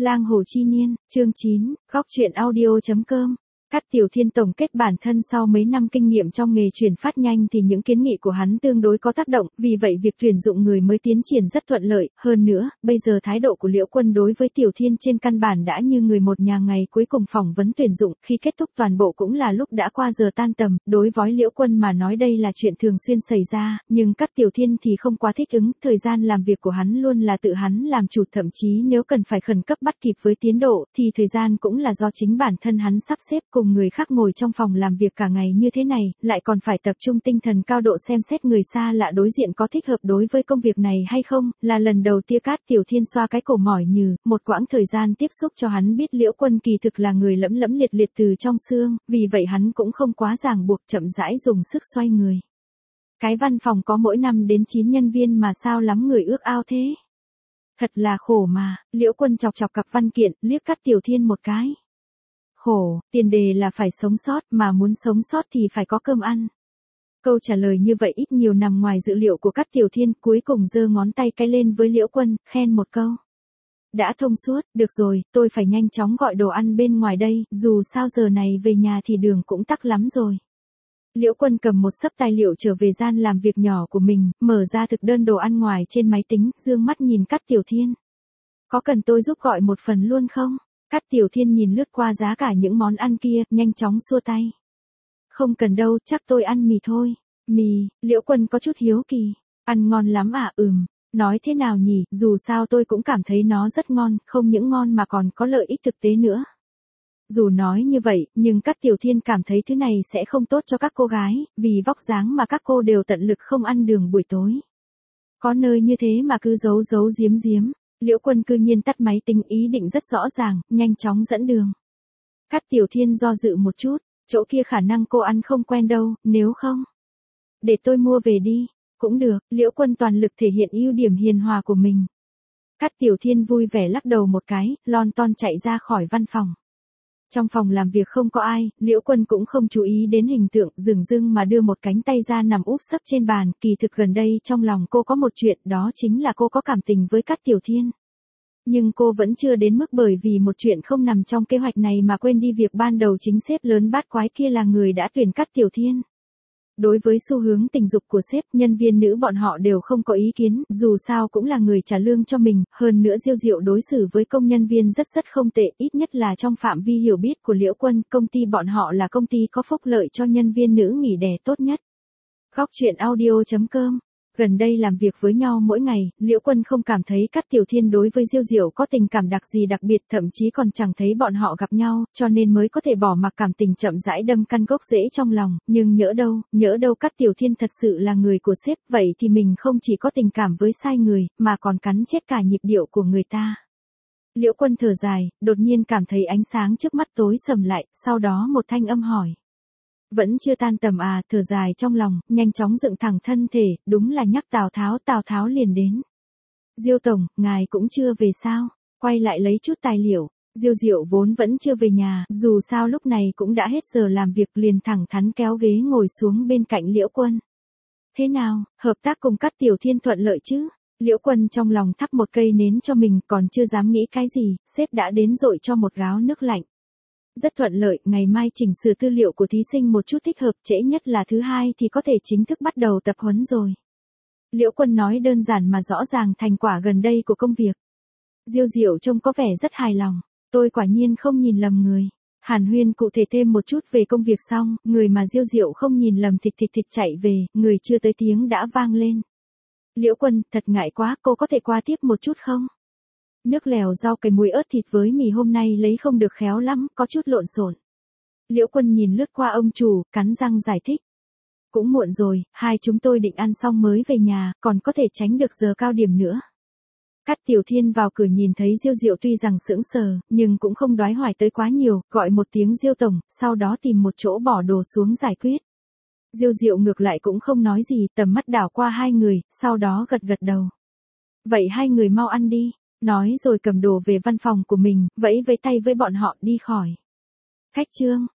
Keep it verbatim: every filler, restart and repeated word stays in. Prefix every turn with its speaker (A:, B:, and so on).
A: Lang Hồ Chi Niên, chương chín, góc truyện audio chấm com. Cát Tiểu Thiên tổng kết bản thân sau mấy năm kinh nghiệm trong nghề truyền phát nhanh thì những kiến nghị của hắn tương đối có tác động, vì vậy việc tuyển dụng người mới tiến triển rất thuận lợi. Hơn nữa, bây giờ thái độ của Liễu Quân đối với Tiểu Thiên trên căn bản đã như người một nhà. Ngày cuối cùng phỏng vấn tuyển dụng, khi kết thúc toàn bộ cũng là lúc đã qua giờ tan tầm. Đối với Liễu Quân mà nói đây là chuyện thường xuyên xảy ra, nhưng Cát Tiểu Thiên thì không quá thích ứng. Thời gian làm việc của hắn luôn là tự hắn làm chủ, thậm chí nếu cần phải khẩn cấp bắt kịp với tiến độ, thì thời gian cũng là do chính bản thân hắn sắp xếp. Cùng người khác ngồi trong phòng làm việc cả ngày như thế này, lại còn phải tập trung tinh thần cao độ xem xét người xa lạ đối diện có thích hợp đối với công việc này hay không, là lần đầu tia Cát Tiểu Thiên xoa cái cổ mỏi nhừ. Một quãng thời gian tiếp xúc cho hắn biết Liễu Quân kỳ thực là người lẫm lẫm liệt liệt từ trong xương, vì vậy hắn cũng không quá ràng buộc, chậm rãi dùng sức xoay người. Cái văn phòng có mỗi năm đến chín nhân viên mà sao lắm người ước ao thế. Thật là khổ mà. Liễu Quân chọc chọc cặp văn kiện, liếc Cát Tiểu Thiên một cái. Khổ, tiền đề là phải sống sót, mà muốn sống sót thì phải có cơm ăn. Câu trả lời như vậy ít nhiều nằm ngoài dự liệu của Cát Tiểu Thiên, cuối cùng giơ ngón tay cái lên với Liễu Quân, khen một câu. Đã thông suốt, được rồi, tôi phải nhanh chóng gọi đồ ăn bên ngoài đây, dù sao giờ này về nhà thì đường cũng tắc lắm rồi. Liễu Quân cầm một xấp tài liệu trở về gian làm việc nhỏ của mình, mở ra thực đơn đồ ăn ngoài trên máy tính, dương mắt nhìn Cát Tiểu Thiên. Có cần tôi giúp gọi một phần luôn không? Cát Tiểu Thiên nhìn lướt qua giá cả những món ăn kia, nhanh chóng xua tay. Không cần đâu, chắc tôi ăn mì thôi. Mì, Liễu Quân có chút hiếu kỳ. Ăn ngon lắm à? Ừm, nói thế nào nhỉ, dù sao tôi cũng cảm thấy nó rất ngon, không những ngon mà còn có lợi ích thực tế nữa. Dù nói như vậy, nhưng Cát Tiểu Thiên cảm thấy thứ này sẽ không tốt cho các cô gái, vì vóc dáng mà các cô đều tận lực không ăn đường buổi tối. Có nơi như thế mà cứ giấu giấu giếm giếm. Liễu Quân cư nhiên tắt máy tính, ý định rất rõ ràng, nhanh chóng dẫn đường. Cát Tiểu Thiên do dự một chút, chỗ kia khả năng cô ăn không quen đâu, nếu không, để tôi mua về đi. Cũng được. Liễu Quân toàn lực thể hiện ưu điểm hiền hòa của mình. Cát Tiểu Thiên vui vẻ lắc đầu một cái, lon ton chạy ra khỏi văn phòng. Trong phòng làm việc không có ai, Liễu Quân cũng không chú ý đến hình tượng, dửng dưng mà đưa một cánh tay ra nằm úp sấp trên bàn. Kỳ thực gần đây trong lòng cô có một chuyện, đó chính là cô có cảm tình với Cát Tiểu Thiên. Nhưng cô vẫn chưa đến mức bởi vì một chuyện không nằm trong kế hoạch này mà quên đi việc ban đầu chính sếp lớn bát quái kia là người đã tuyển Cát Tiểu Thiên. Đối với xu hướng tình dục của sếp, nhân viên nữ bọn họ đều không có ý kiến, dù sao cũng là người trả lương cho mình, hơn nữa Diêu Diệu đối xử với công nhân viên rất rất không tệ, ít nhất là trong phạm vi hiểu biết của Liễu Quân, công ty bọn họ là công ty có phúc lợi cho nhân viên nữ nghỉ đẻ tốt nhất. Góc truyện audio chấm com. Gần đây làm việc với nhau mỗi ngày, Liễu Quân không cảm thấy Cát Tiểu Thiên đối với Diêu Diệu có tình cảm đặc gì đặc biệt, thậm chí còn chẳng thấy bọn họ gặp nhau, cho nên mới có thể bỏ mặc cảm tình chậm rãi đâm căn gốc rễ trong lòng. Nhưng nhỡ đâu, nhỡ đâu Cát Tiểu Thiên thật sự là người của sếp, vậy thì mình không chỉ có tình cảm với sai người, mà còn cắn chết cả nhịp điệu của người ta. Liễu Quân thở dài, đột nhiên cảm thấy ánh sáng trước mắt tối sầm lại, sau đó một thanh âm hỏi. Vẫn chưa tan tầm à? Thở dài trong lòng, nhanh chóng dựng thẳng thân thể, đúng là nhắc Tào Tháo, Tào Tháo liền đến. Diêu tổng, ngài cũng chưa về sao? Quay lại lấy chút tài liệu. Diêu Diệu vốn vẫn chưa về nhà, dù sao lúc này cũng đã hết giờ làm việc, liền thẳng thắn kéo ghế ngồi xuống bên cạnh Liễu Quân. Thế nào, hợp tác cùng Cát Tiểu Thiên thuận lợi chứ? Liễu Quân trong lòng thắp một cây nến cho mình, còn chưa dám nghĩ cái gì, sếp đã đến dội cho một gáo nước lạnh. Rất thuận lợi, ngày mai chỉnh sửa tư liệu của thí sinh một chút thích hợp, trễ nhất là thứ hai thì có thể chính thức bắt đầu tập huấn rồi. Liễu Quân nói đơn giản mà rõ ràng thành quả gần đây của công việc. Diêu Diệu trông có vẻ rất hài lòng, tôi quả nhiên không nhìn lầm người. Hàn huyên cụ thể thêm một chút về công việc xong, người mà Diêu Diệu không nhìn lầm thịch thịch thịch chạy về, người chưa tới tiếng đã vang lên. Liễu Quân, thật ngại quá, cô có thể qua tiếp một chút không? Nước lèo rau cải muối ớt thịt với mì hôm nay lấy không được khéo lắm, có chút lộn xộn. Liễu Quân nhìn lướt qua ông chủ, cắn răng giải thích. Cũng muộn rồi, hai chúng tôi định ăn xong mới về nhà, còn có thể tránh được giờ cao điểm nữa. Cát Tiểu Thiên vào cửa nhìn thấy Diêu Diệu tuy rằng sững sờ, nhưng cũng không đoái hoài tới quá nhiều, gọi một tiếng Diêu tổng, sau đó tìm một chỗ bỏ đồ xuống giải quyết. Diêu Diệu ngược lại cũng không nói gì, tầm mắt đảo qua hai người, sau đó gật gật đầu. Vậy hai người mau ăn đi. Nói rồi cầm đồ về văn phòng của mình, vẫy vẫy tay với bọn họ đi khỏi. Khách trương,